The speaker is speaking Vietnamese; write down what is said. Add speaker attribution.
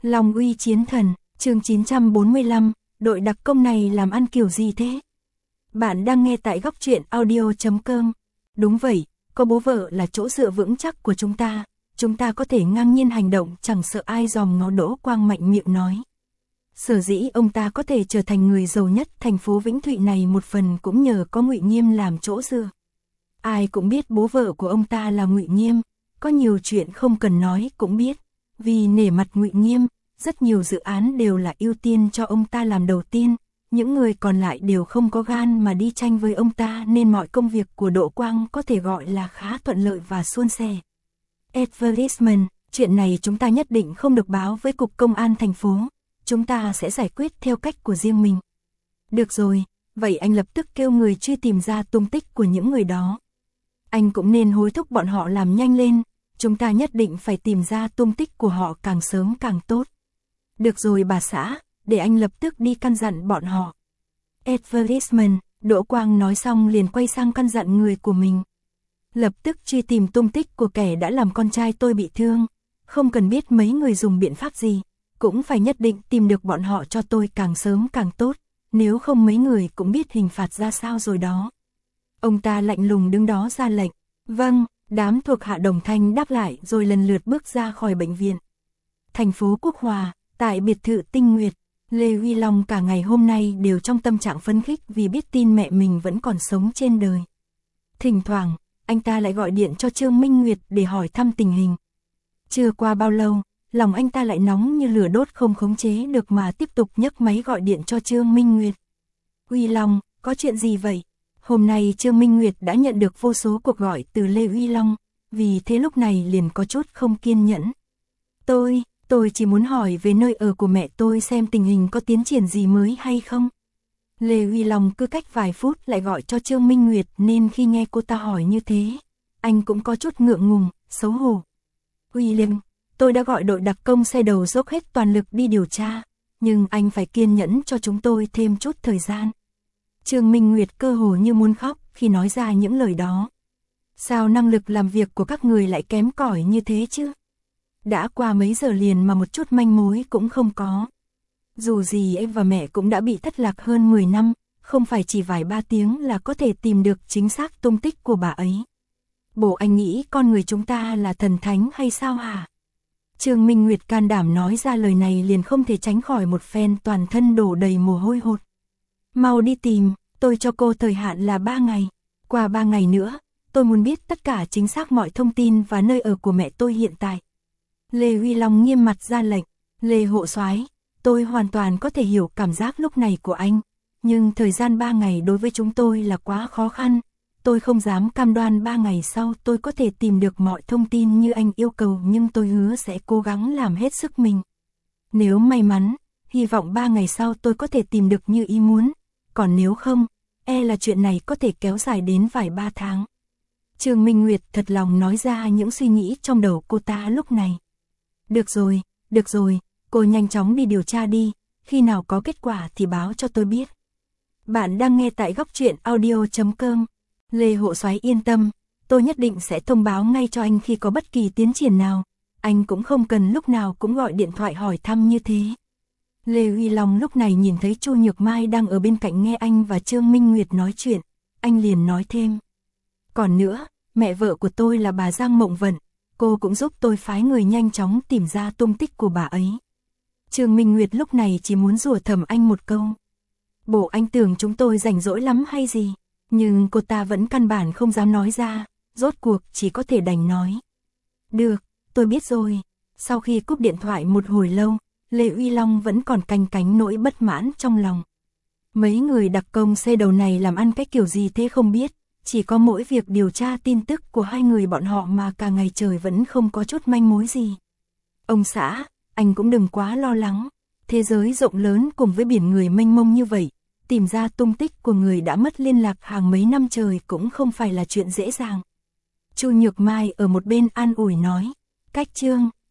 Speaker 1: Long uy chiến thần, chương 945, đội đặc công này làm ăn kiểu gì thế? Bạn đang nghe tại góc truyện audio.com. Đúng vậy, có bố vợ là chỗ dựa vững chắc của chúng ta có thể ngang nhiên hành động chẳng sợ ai dòm ngó. Đỗ Quang mạnh miệng nói. Sở dĩ ông ta có thể trở thành người giàu nhất thành phố Vĩnh Thụy này một phần cũng nhờ có Ngụy Nghiêm làm chỗ dựa. Ai cũng biết bố vợ của ông ta là Ngụy Nghiêm, có nhiều chuyện không cần nói cũng biết. Vì nể mặt Ngụy Nghiêm, rất nhiều dự án đều là ưu tiên cho ông ta làm đầu tiên, những người còn lại đều không có gan mà đi tranh với ông ta nên mọi công việc của Đỗ Quang có thể gọi là khá thuận lợi và suôn sẻ. Advertisement, chuyện này chúng ta nhất định không được báo với Cục Công an thành phố, chúng ta sẽ giải quyết theo cách của riêng mình. Được rồi, vậy anh lập tức kêu người truy tìm ra tung tích của những người đó. Anh cũng nên hối thúc bọn họ làm nhanh lên, chúng ta nhất định phải tìm ra tung tích của họ càng sớm càng tốt. Được rồi bà xã, để anh lập tức đi căn dặn bọn họ. Advertisement, Đỗ Quang nói xong liền quay sang căn dặn người của mình. Lập tức truy tìm tung tích của kẻ đã làm con trai tôi bị thương, không cần biết mấy người dùng biện pháp gì, cũng phải nhất định tìm được bọn họ cho tôi càng sớm càng tốt, nếu không mấy người cũng biết hình phạt ra sao rồi đó. Ông ta lạnh lùng đứng đó ra lệnh. Vâng, đám thuộc hạ đồng thanh đáp lại rồi lần lượt bước ra khỏi bệnh viện. Thành phố Quốc Hòa, tại biệt thự Tinh Nguyệt, Lê Huy Long cả ngày hôm nay đều trong tâm trạng phấn khích vì biết tin mẹ mình vẫn còn sống trên đời. Thỉnh thoảng, anh ta lại gọi điện cho Trương Minh Nguyệt để hỏi thăm tình hình. Chưa qua bao lâu, lòng anh ta lại nóng như lửa đốt không khống chế được mà tiếp tục nhấc máy gọi điện cho Trương Minh Nguyệt. Huy Long, có chuyện gì vậy? Hôm nay Trương Minh Nguyệt đã nhận được vô số cuộc gọi từ Lê Huy Long, vì thế lúc này liền có chút không kiên nhẫn. Tôi chỉ muốn hỏi về nơi ở của mẹ tôi xem tình hình có tiến triển gì mới hay không. Lê Huy Long cứ cách vài phút lại gọi cho Trương Minh Nguyệt nên khi nghe cô ta hỏi như thế, anh cũng có chút ngượng ngùng, xấu hổ. William, tôi đã gọi đội đặc công xe đầu dốc hết toàn lực đi điều tra, nhưng anh phải kiên nhẫn cho chúng tôi thêm chút thời gian. Trương Minh Nguyệt cơ hồ như muốn khóc khi nói ra những lời đó. Sao năng lực làm việc của các người lại kém cỏi như thế chứ? Đã qua mấy giờ liền mà một chút manh mối cũng không có. Dù gì em và mẹ cũng đã bị thất lạc hơn 10 năm, không phải chỉ vài ba tiếng là có thể tìm được chính xác tung tích của bà ấy. Bộ anh nghĩ con người chúng ta là thần thánh hay sao hả? Trương Minh Nguyệt can đảm nói ra lời này liền không thể tránh khỏi một phen toàn thân đổ đầy mồ hôi hột. Mau đi tìm, tôi cho cô thời hạn là 3 ngày. Qua 3 ngày nữa, tôi muốn biết tất cả chính xác mọi thông tin và nơi ở của mẹ tôi hiện tại. Lê Huy Long nghiêm mặt ra lệnh. Lê hộ soái, tôi hoàn toàn có thể hiểu cảm giác lúc này của anh, nhưng thời gian 3 ngày đối với chúng tôi là quá khó khăn. Tôi không dám cam đoan 3 ngày sau tôi có thể tìm được mọi thông tin như anh yêu cầu, nhưng tôi hứa sẽ cố gắng làm hết sức mình. Nếu may mắn, hy vọng 3 ngày sau tôi có thể tìm được như ý muốn, còn nếu không, là chuyện này có thể kéo dài đến vài 3 tháng. Trương Minh Nguyệt thật lòng nói ra những suy nghĩ trong đầu cô ta lúc này. Được rồi, cô nhanh chóng đi điều tra đi, khi nào có kết quả thì báo cho tôi biết. Bạn đang nghe tại góc truyện audio.com. Lê hộ soái yên tâm, tôi nhất định sẽ thông báo ngay cho anh khi có bất kỳ tiến triển nào, anh cũng không cần lúc nào cũng gọi điện thoại hỏi thăm như thế. Lê Huy Long lúc này nhìn thấy Chu Nhược Mai đang ở bên cạnh nghe anh và Trương Minh Nguyệt nói chuyện, anh liền nói thêm. Còn nữa, mẹ vợ của tôi là bà Giang Mộng Vận, cô cũng giúp tôi phái người nhanh chóng tìm ra tung tích của bà ấy. Trương Minh Nguyệt lúc này chỉ muốn rủa thầm anh một câu. Bộ anh tưởng chúng tôi rảnh rỗi lắm hay gì? Nhưng cô ta vẫn căn bản không dám nói ra, rốt cuộc chỉ có thể đành nói. Được, tôi biết rồi. Sau khi cúp điện thoại một hồi lâu, Lê Uy Long vẫn còn canh cánh nỗi bất mãn trong lòng. Mấy người đặc công xe đầu này làm ăn cái kiểu gì thế không biết, chỉ có mỗi việc điều tra tin tức của hai người bọn họ mà cả ngày trời vẫn không có chút manh mối gì. Ông xã, anh cũng đừng quá lo lắng, thế giới rộng lớn cùng với biển người mênh mông như vậy, tìm ra tung tích của người đã mất liên lạc hàng mấy năm trời cũng không phải là chuyện dễ dàng. Chu Nhược Mai ở một bên an ủi nói, cách Trương,